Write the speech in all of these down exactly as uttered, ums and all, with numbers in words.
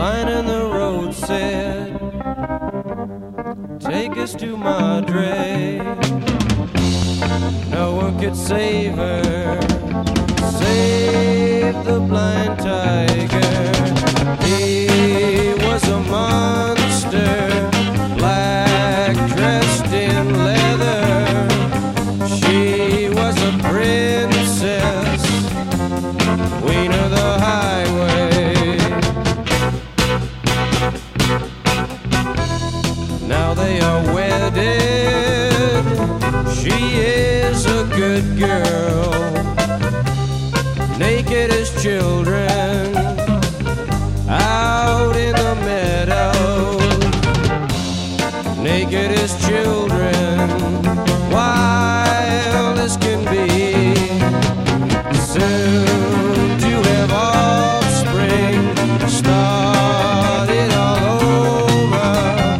sign in the road said, take us to Madrid. No one could save her, save the blind tiger. He was a monster, black, dressed in leather. She was a princess, queen of the highway. Now they are wedded. She is a good girl, naked as children out in the meadow. Naked as children, wild as can be. Soon to have offspring, start it all over.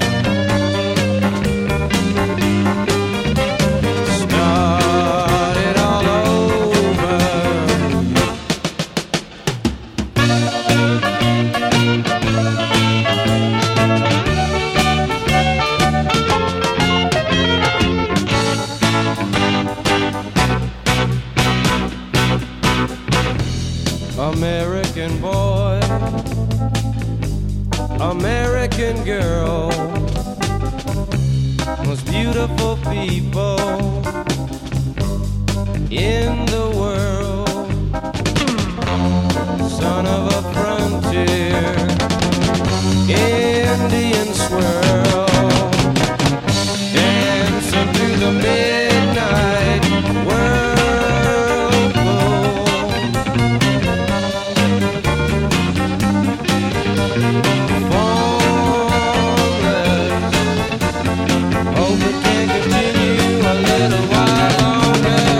Start it all over. American boy, American girl, most beautiful people in the world. Son of a frontier, Indian swirl, dancing through the midnight whirlpool. Formless, hope it can continue a little while longer.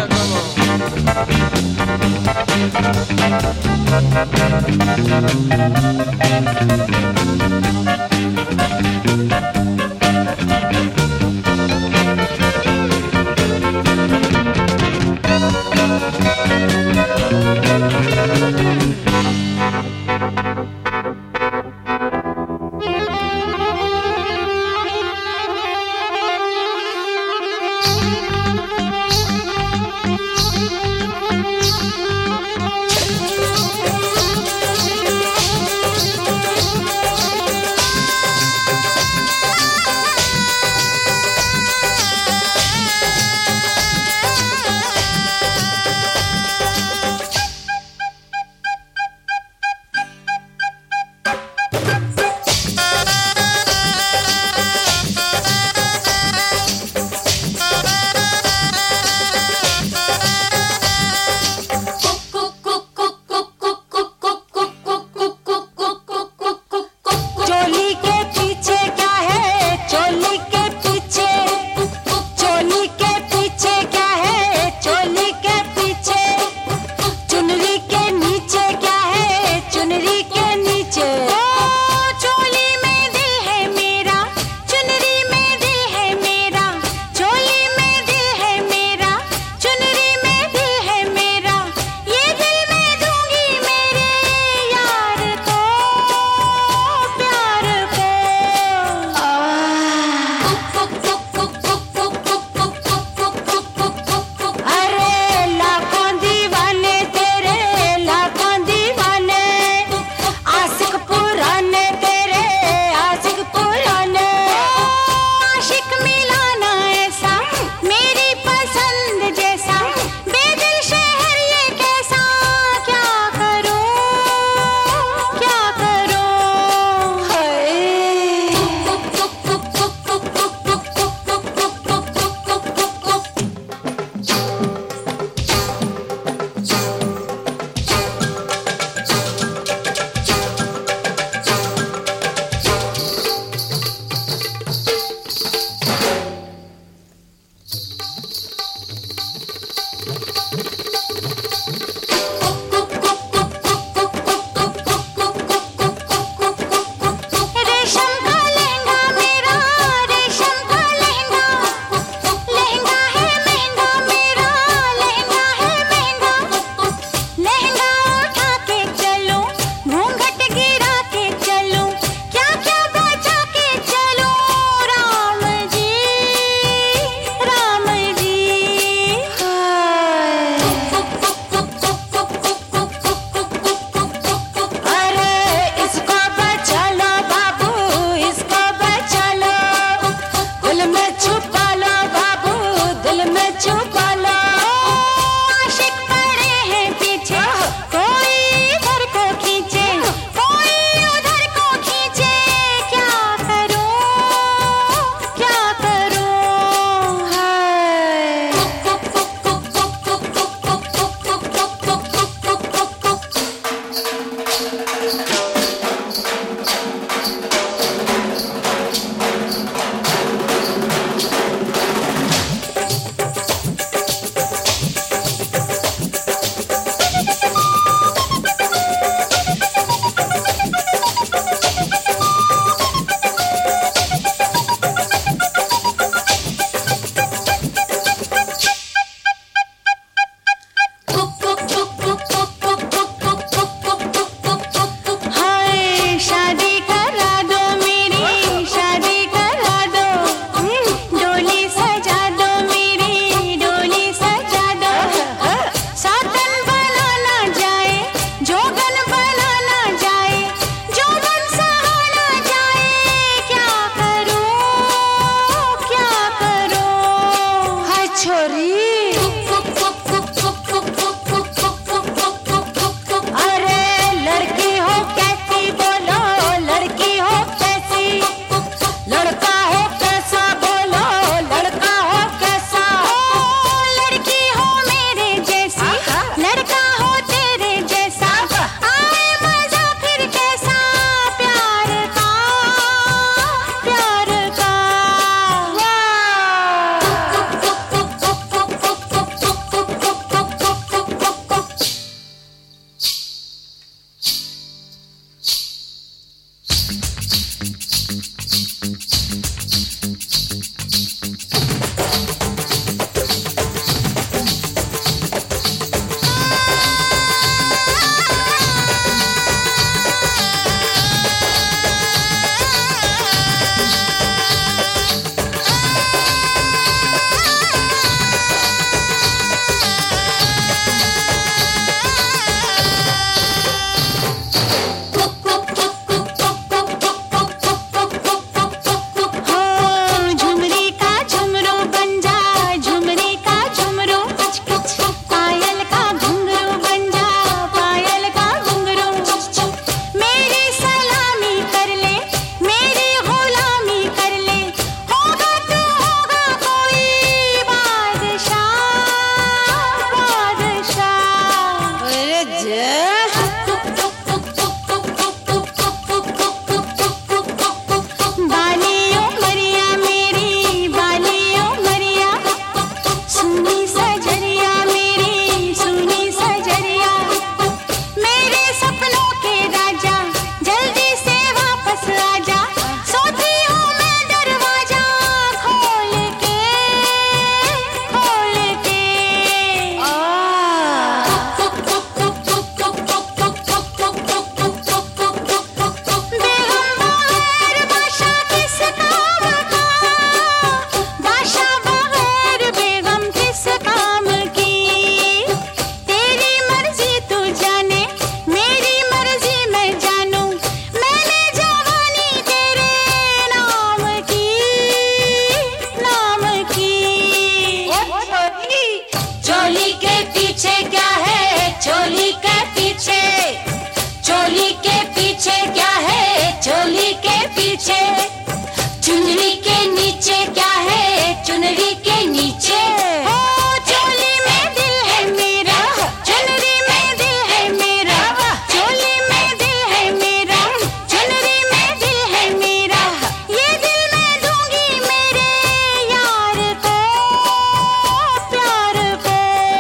चोली के पीछे चुनरी के नीचे क्या है चुनरी के नीचे ओ चोली में दिल है मेरा चुनरी में दिल है मेरा चोली में दिल है मेरा चुनरी में दिल है मेरा ये दिल मैं दूंगी मेरे यार को प्यार को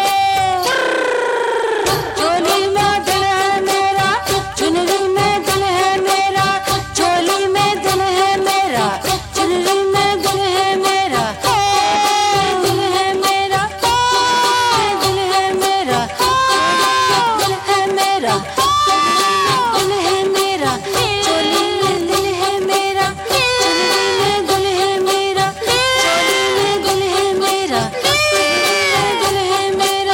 चोली में दिल है मेरा चुनरी में दिल है मेरा चोली में दिल है मेरा चुनरी में दिल है मेरा दिल है मेरा दिल है मेरा दिल है मेरा दिल है मेरा चोली में दिल है मेरा चुनरी में दिल है मेरा चोली में दिल है मेरा दिल है मेरा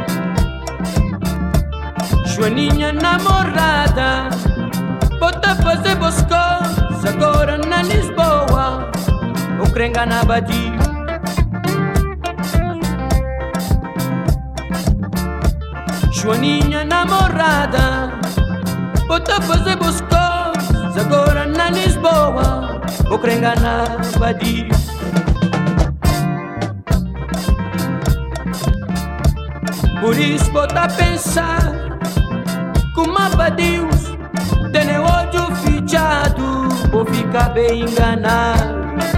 Sua niña enamorada bota pra fazer boscos agora na Lisboa, o crenga na Badia. Joaninha namorada, bota fazer boscos agora na Lisboa, o crenga na Badia. Por isso bota a pensar como abadios tem olho fichado, ou fica bem enganado.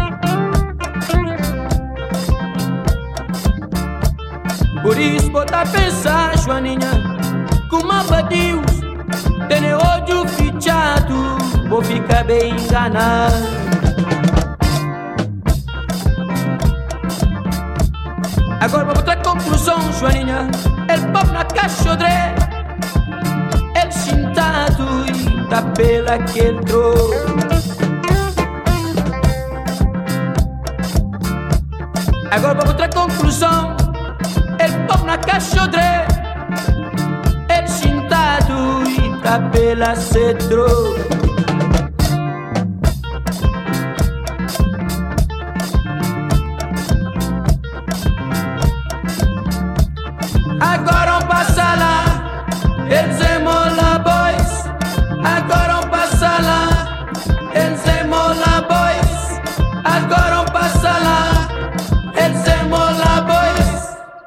Por isso bota a pensar, Joaninha, como abadios tem olho fichado, ou fica bem enganado. Agora vou botar conclusão, Joaninha. El pop na cachodré, el sentado e da pela que entrou. Agora vou botar conclusão. El pop na cachodré, el sentado e da pela se entrou. Agora um passa lá, eles mola boys. Agora um passa lá, eles mola boys. Agora um passa lá, eles mola boys.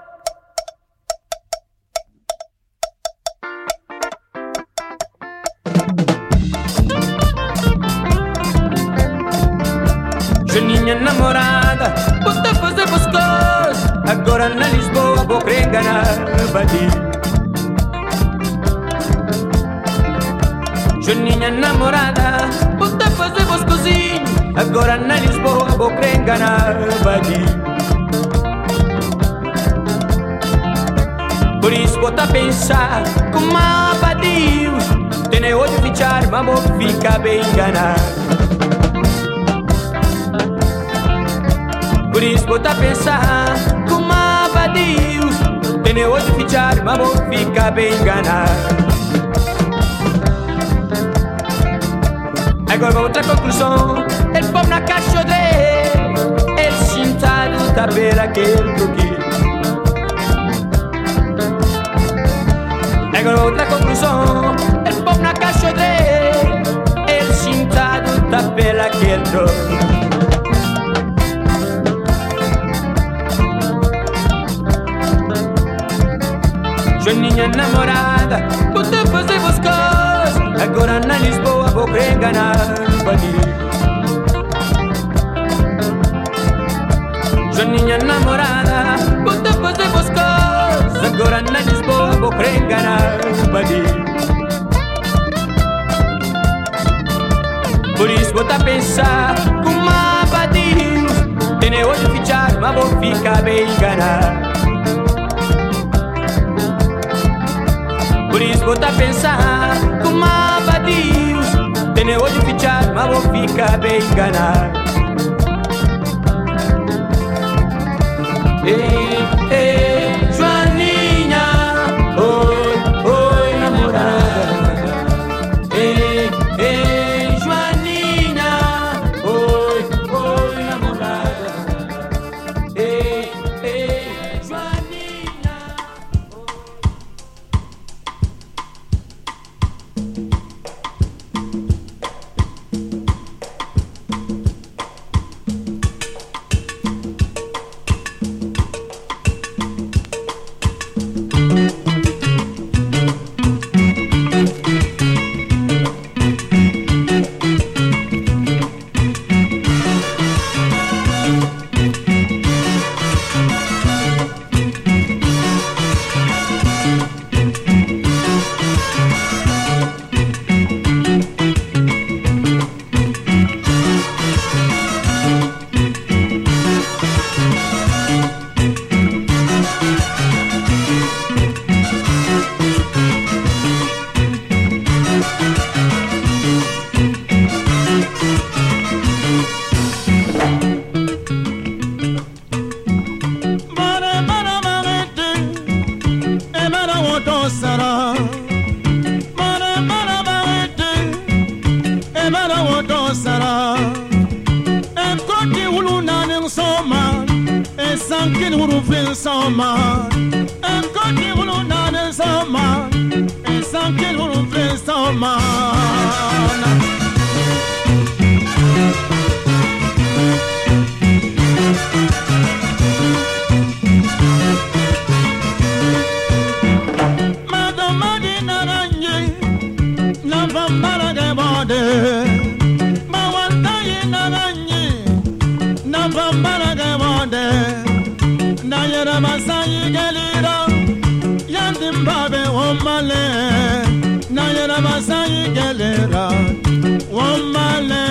Joaninha namorada, bota fazer boscos agora na Lisboa, vou crenga na Badia. Joaninha namorada, bota fazer boscozinho agora na Lisboa, vou crenga na Badia. Por isso bota a pensar como abadios tem olho fichar, mas vou ficar bem enganado. Por isso bota a pensar como abadios tem olho fichar, mas vou ficar bem enganado. Agora vou outra conclusão. El pop na cachodré, el sentado da beira aquele truque. Agora vou outra conclusão. El pop na cachodré, el sentado da beira aquele truque. Joaninha namorada, bota fazer boscos agora na Lisboa, vou crenga na Badia. Joaninha namorada, bota fazer boscos agora na Lisboa, vou crenga na Badia. Por isso bota a pensar como abadios tem olho fichar, mas vou ficar bem enganado. Por isso bota a pensar como abadios tem olho fichar, mas vou ficar bem enganado. Ei, ei, Joaninha, oi, oi, namorada. Ei, ei, Joaninha, oi, oi, namorada. Ei, ei, Joaninha. soma enkoti hulu nane soma esankil hulu fle soma Madomadi naranje navambara de bode Mawantayi naranje navambara de bode Nayera masayi gelira Yandimbabe womale Nayera masayi gelira Womale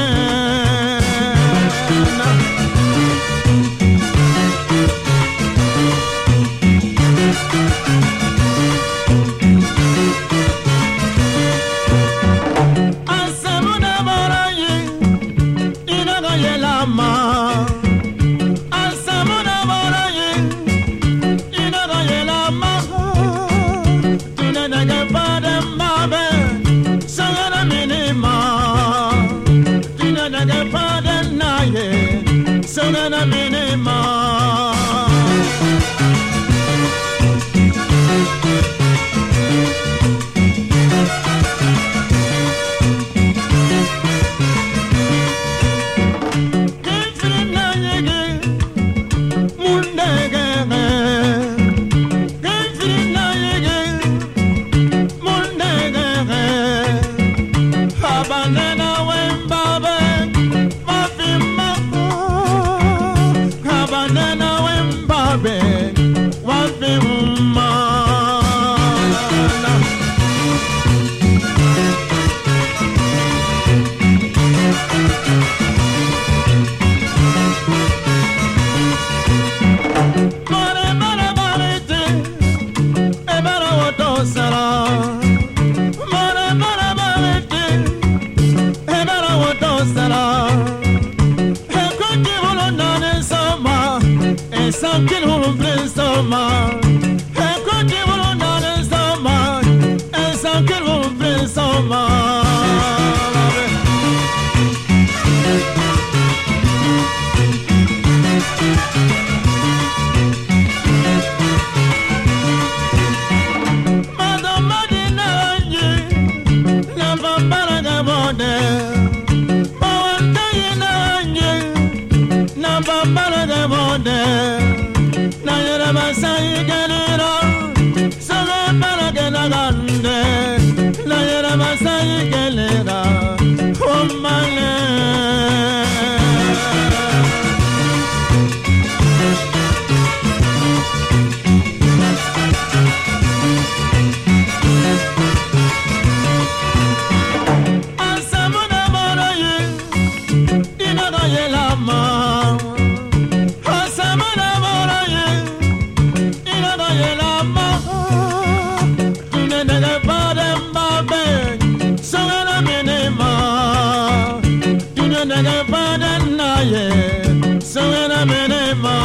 Asamuna barayi Inaga yelama Sona minima Kifrina yege mundege Kifrina yege mundege Habanena wembabe mafima Habanena wembabe wafima Mare mare marete ebara wotosara Mare mare marete ebara wotosara Ekoti hulu nane soma esankil hulu fle soma Ekoti hulu nane soma esankil hulu fle soma Madomadi naranje navambara de bode Mawantayi naranje navambara de bode Nayera masayi gelira Soge barage nagande Nayera masayi gelira Omale Asamuna barayi Inaga yelama Asamuna barayi Inaga yelama Tunenege padem babe Songana minima Tunenege padem naye Songana minima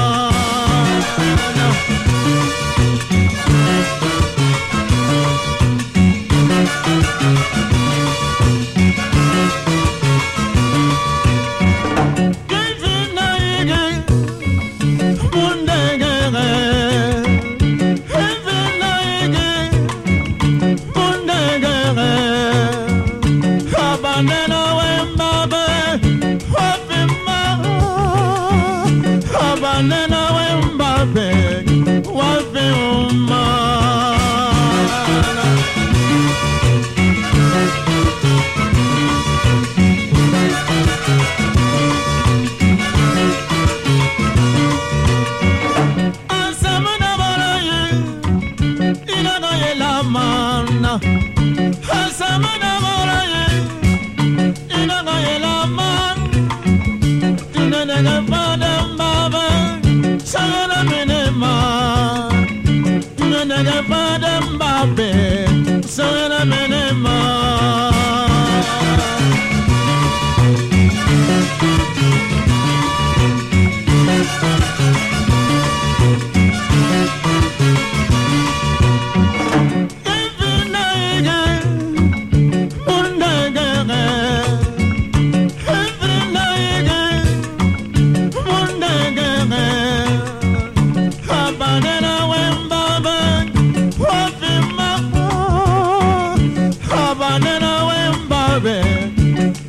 Kifina yege mundege Kifina yege mundege Habanena wembabe wafima Habanena wembabe wafima Asamuna barayi inaga yelamana Asamuna barayi inaga yelaman Tunenege padem babe Sangana minima Tunenege padem babe Sangana minima Kifina yege mundege Kifina yege mundege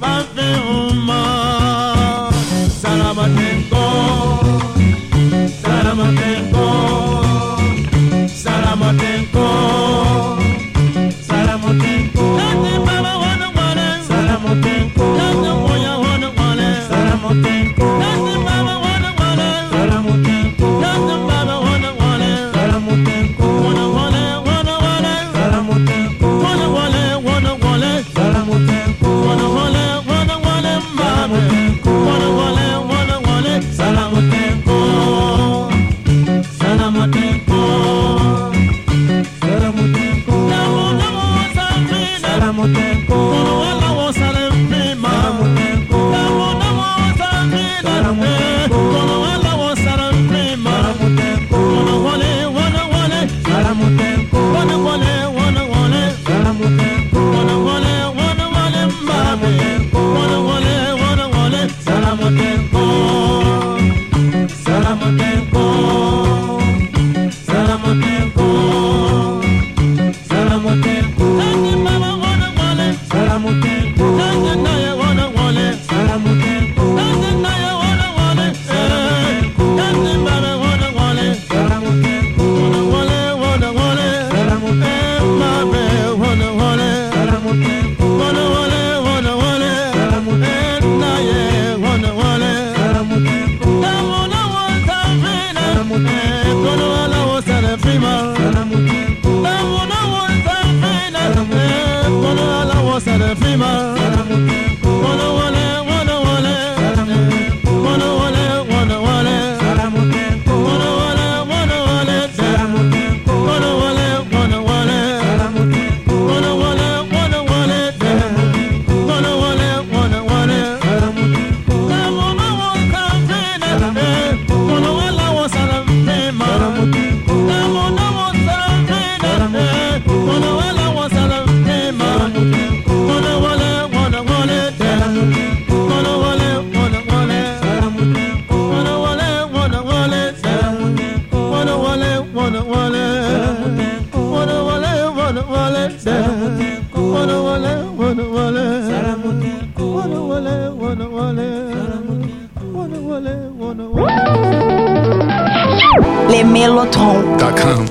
Les Mellotrons. .com.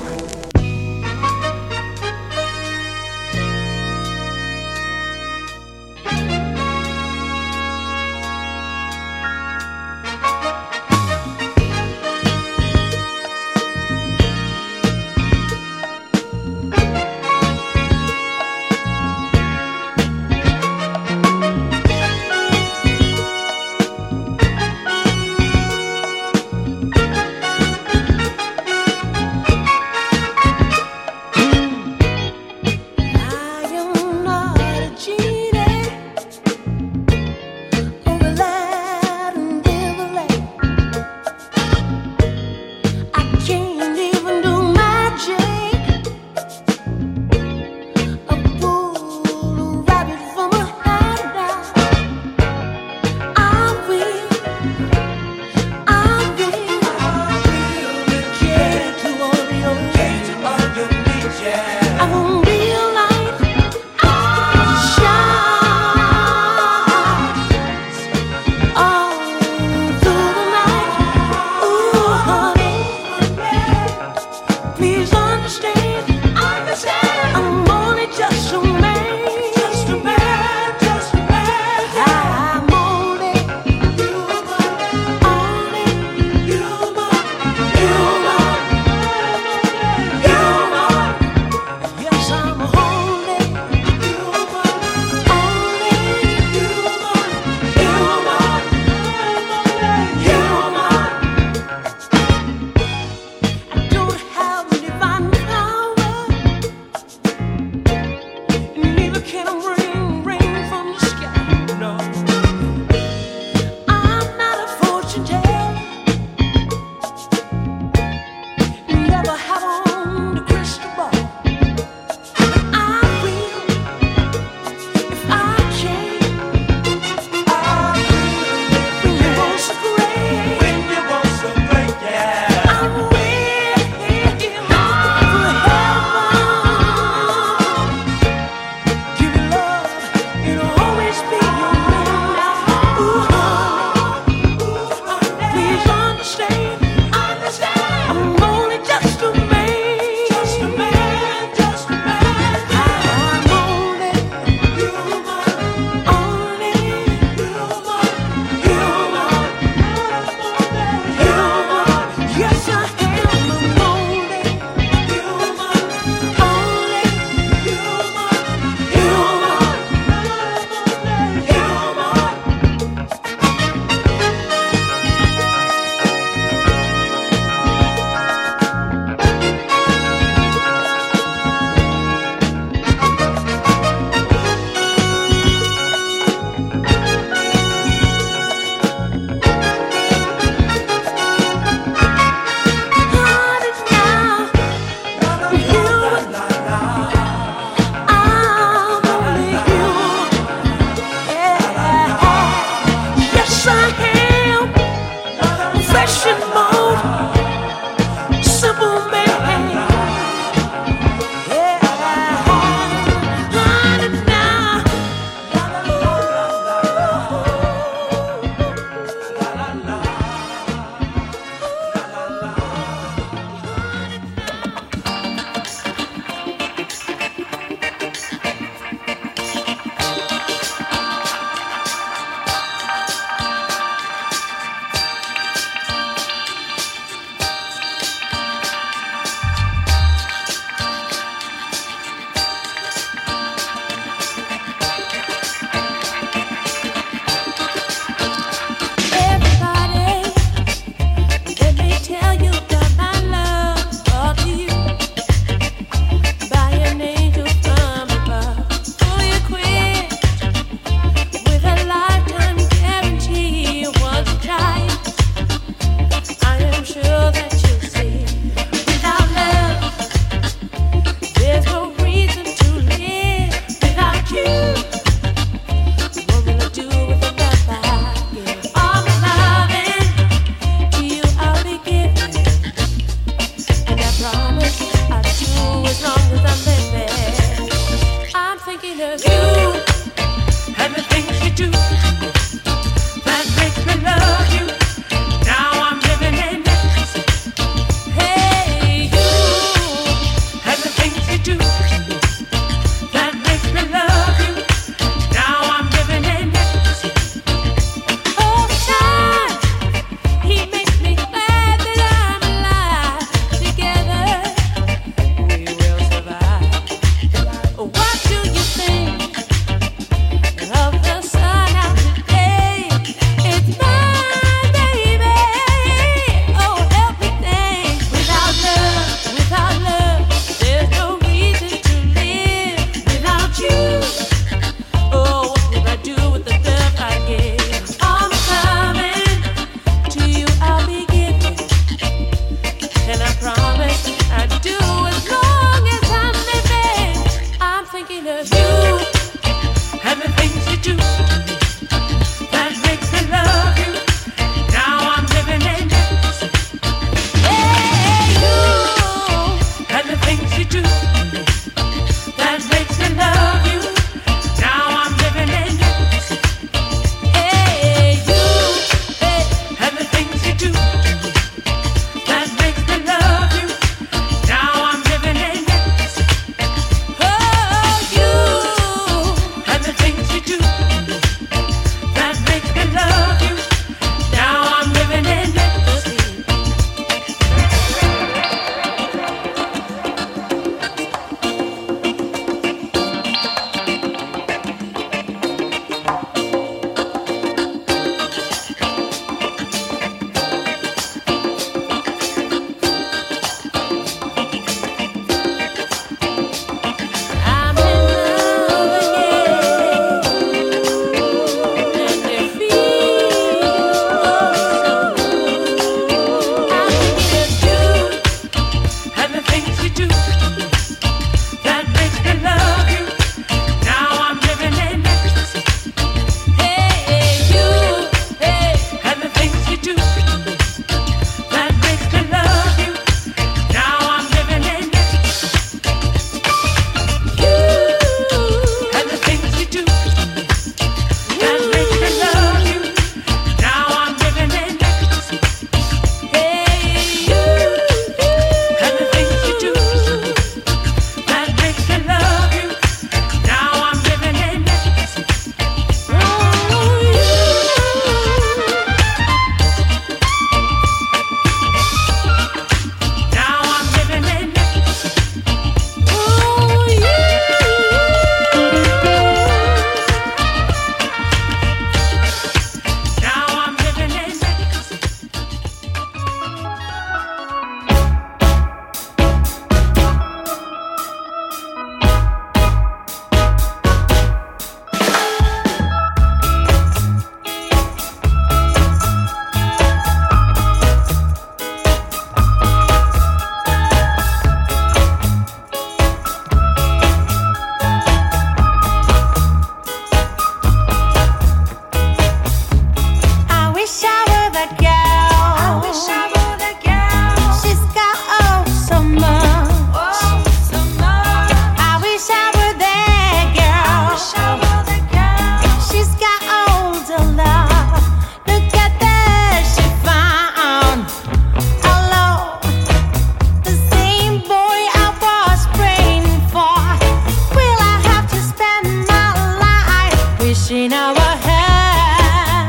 wishing I were her.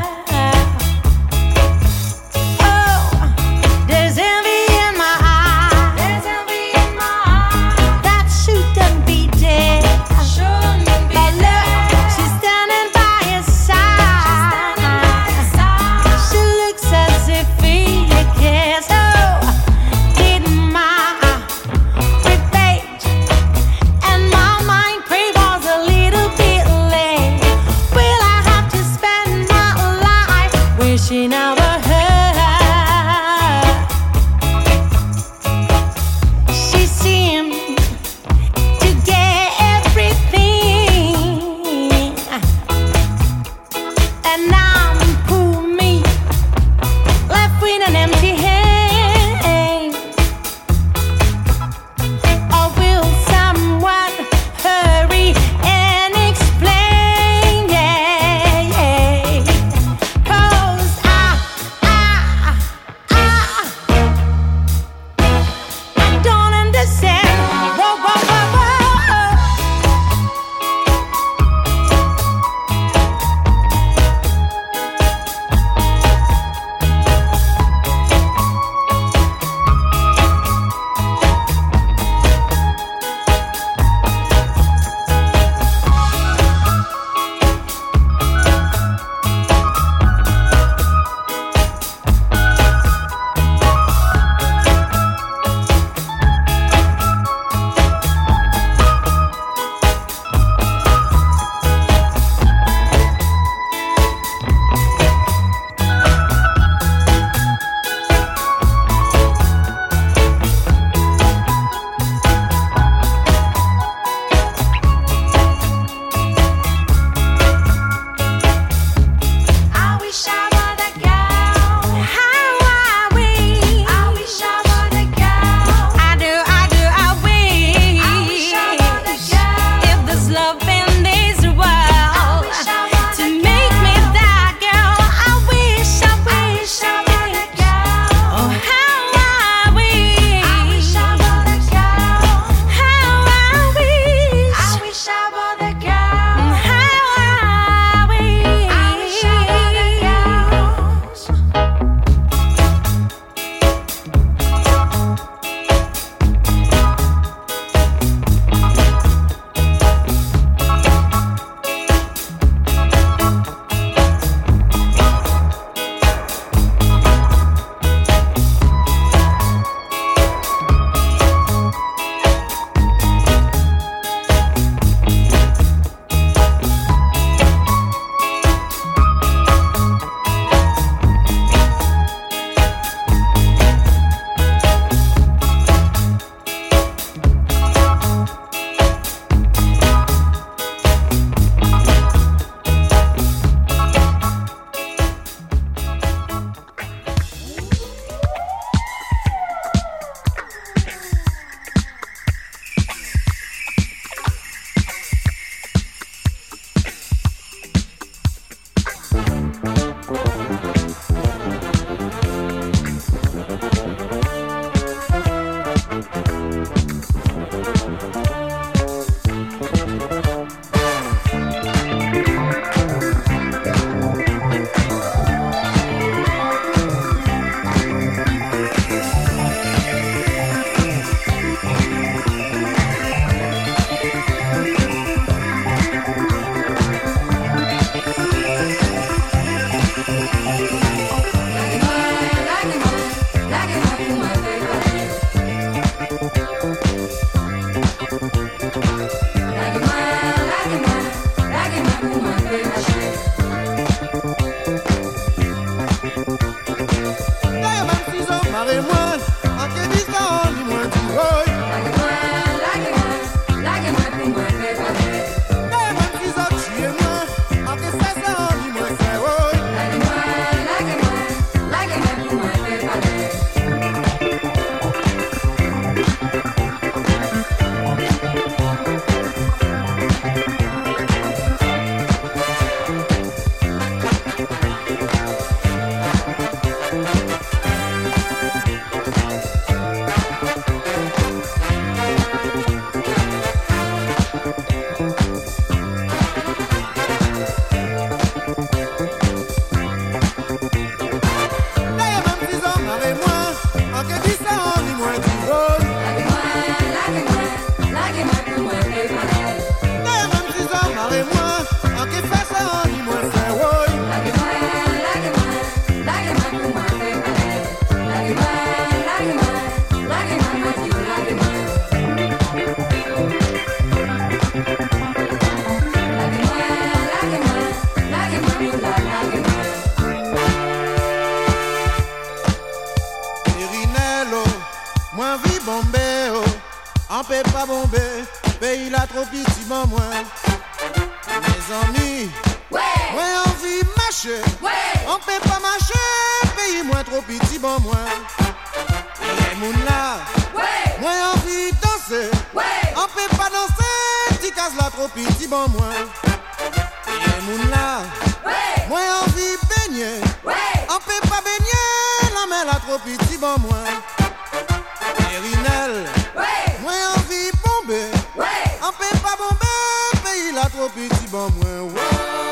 Oh, there's envy in my eyes. There's envy in my eyes. That shouldn't be there. Shouldn't be but look, she's standing by his side. She looks as if he cares. Oh, didn't my rebate and my mind pray was a little bit late. Will I have to pas bomber, pays la trop petit, bon moi. Mes amis, ouais. Moi envie marcher, ouais. On peut pas marcher, pays moins trop petit, bon moi. Les moun là, ouais. Moi envie danser, ouais. On peut pas danser, ti casse la trop petit, bon moi. Les moun là, ouais. Moi envie baigner, ouais. On peut pas baigner, la mer la trop petit, bon moi. Rinel, ouais. Moi envie bomber, ouais. On peut pas bomber, pays la trop petit, bon moi, ouais.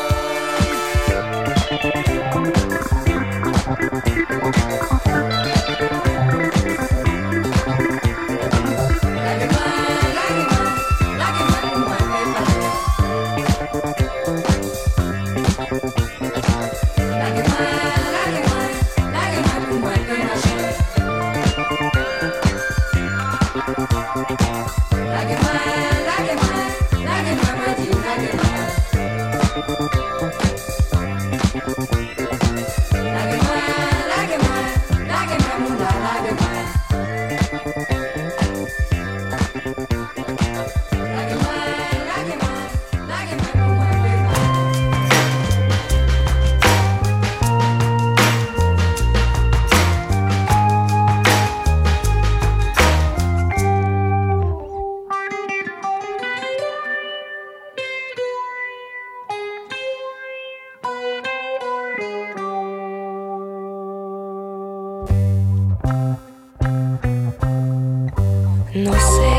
No sé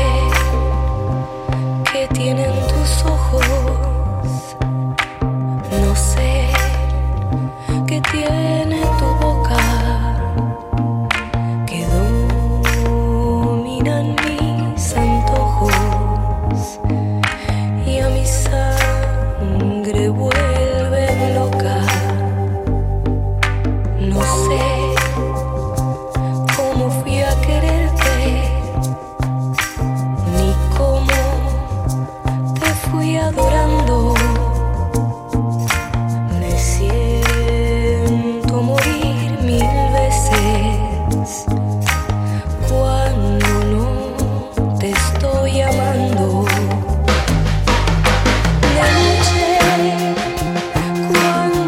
qué tienen tus ojos, no sé qué tiene tu boca, que dominan mis antojos y a mi sangre vuelven loca. No sé cómo fui a quererte, fui adorando, me siento morir mil veces cuando no te estoy amando. De noche, cuando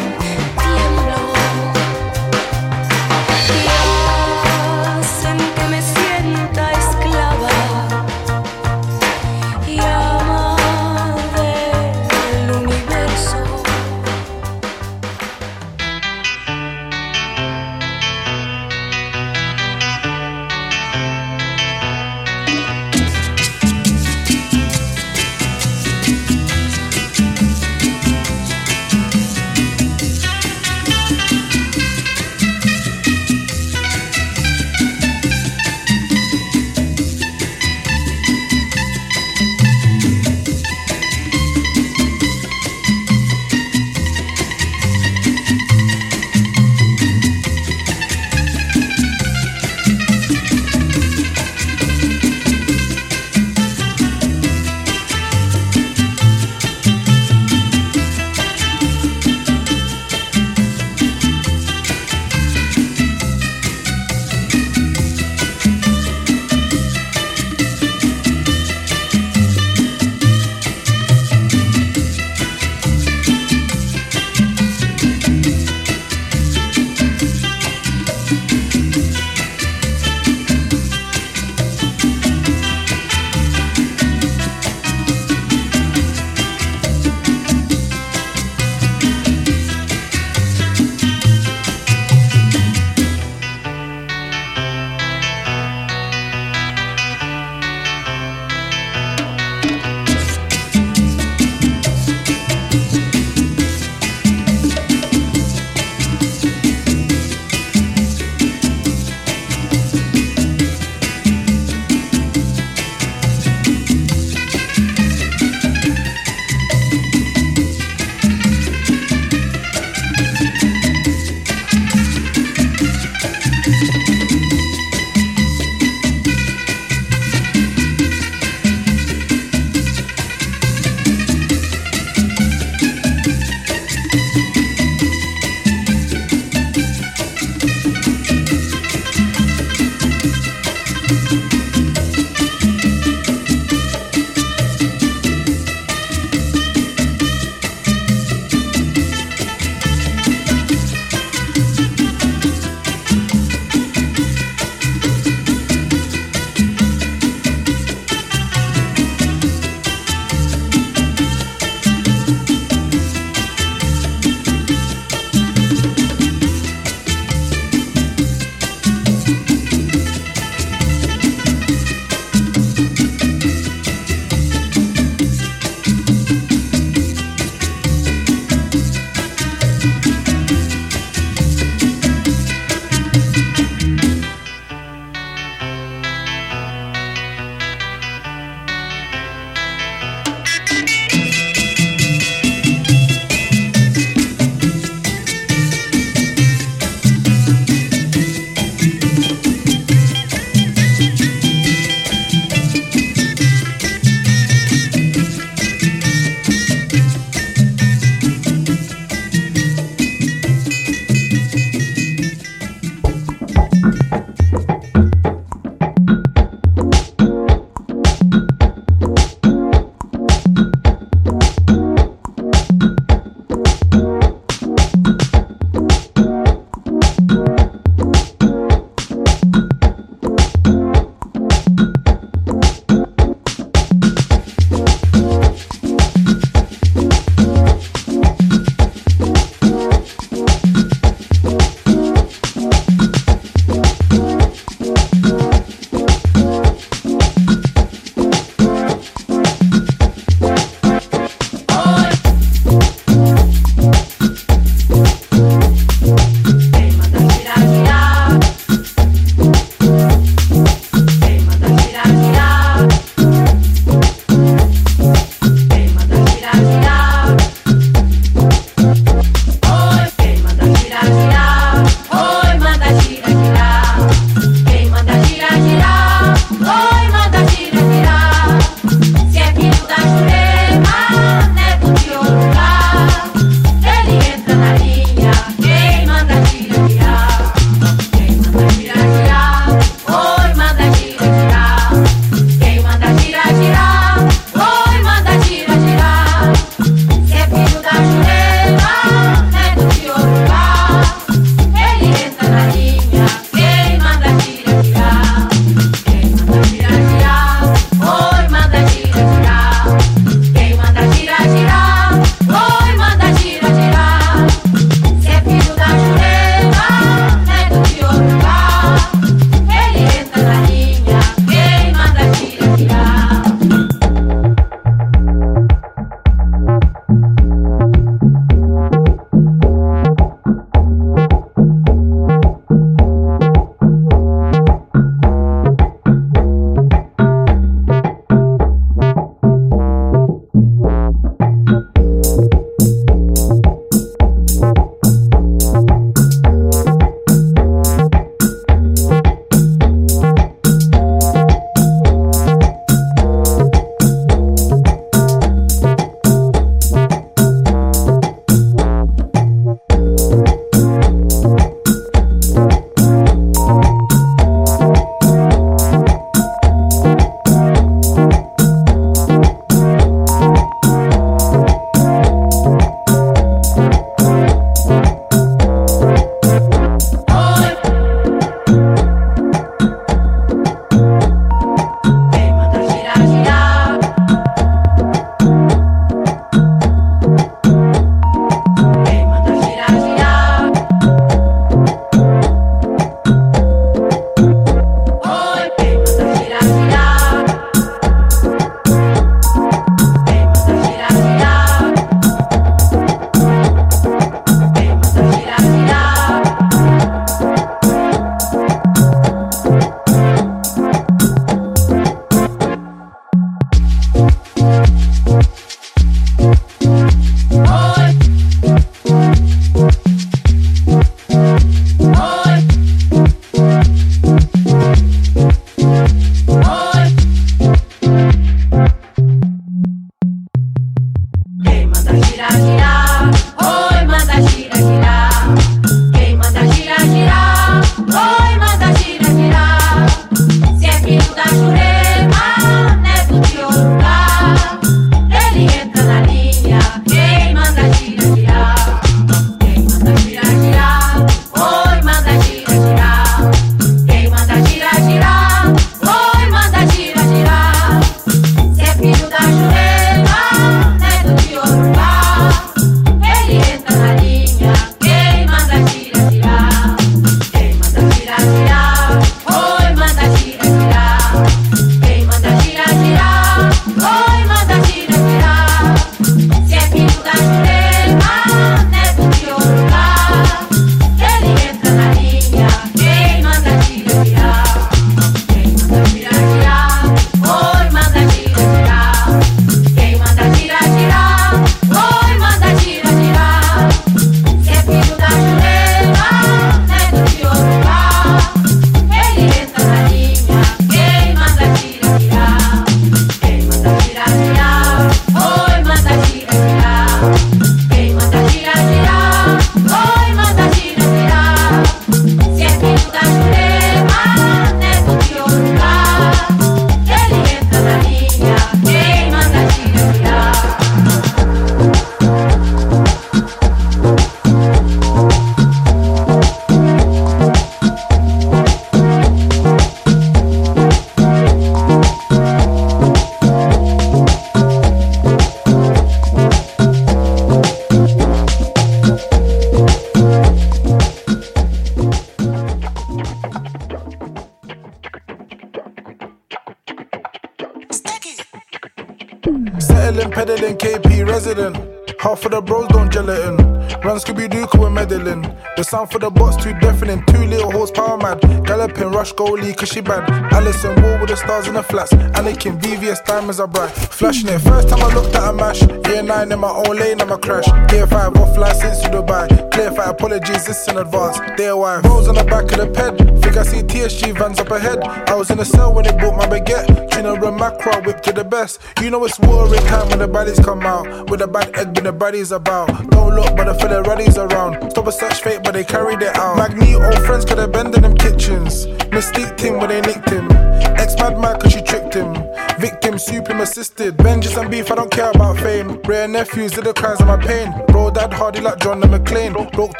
Medellin, K P resident. Half of the bros don't gelatin. Run Scooby-Doo, we're meddling. The sound for the box too deafening. Two little horsepower mad. Galloping, rush goalie, cause she bad. Allison Wall with the stars in the flats. Anakin, V V S diamonds are bright. Flashing it, first time I looked at a mash. Year nine in my own lane, I'm a crash. Gear five off license to Dubai. Clear fight, apologies, this in advance. Dear wife, rolls on the back of the ped. Think I see T S G vans up ahead. I was in the cell when they bought my baguette. Tuna and macro, whip to the best. You know it's warring time when the baddies come out. With a bad egg, when the baddies about. Don't look, but I feel the ruddies around. Stop a search fake, but they carried it out. Magneto friends could have bend in them kitchens. Mystique him when they nicked him. Ex-mad mad cause she tricked him. Victim, soup him assisted. Vengeance and beef, I don't care about fame. Rare nephews did the cries of my pain. Bro, dad hardy like John and McClane. Broke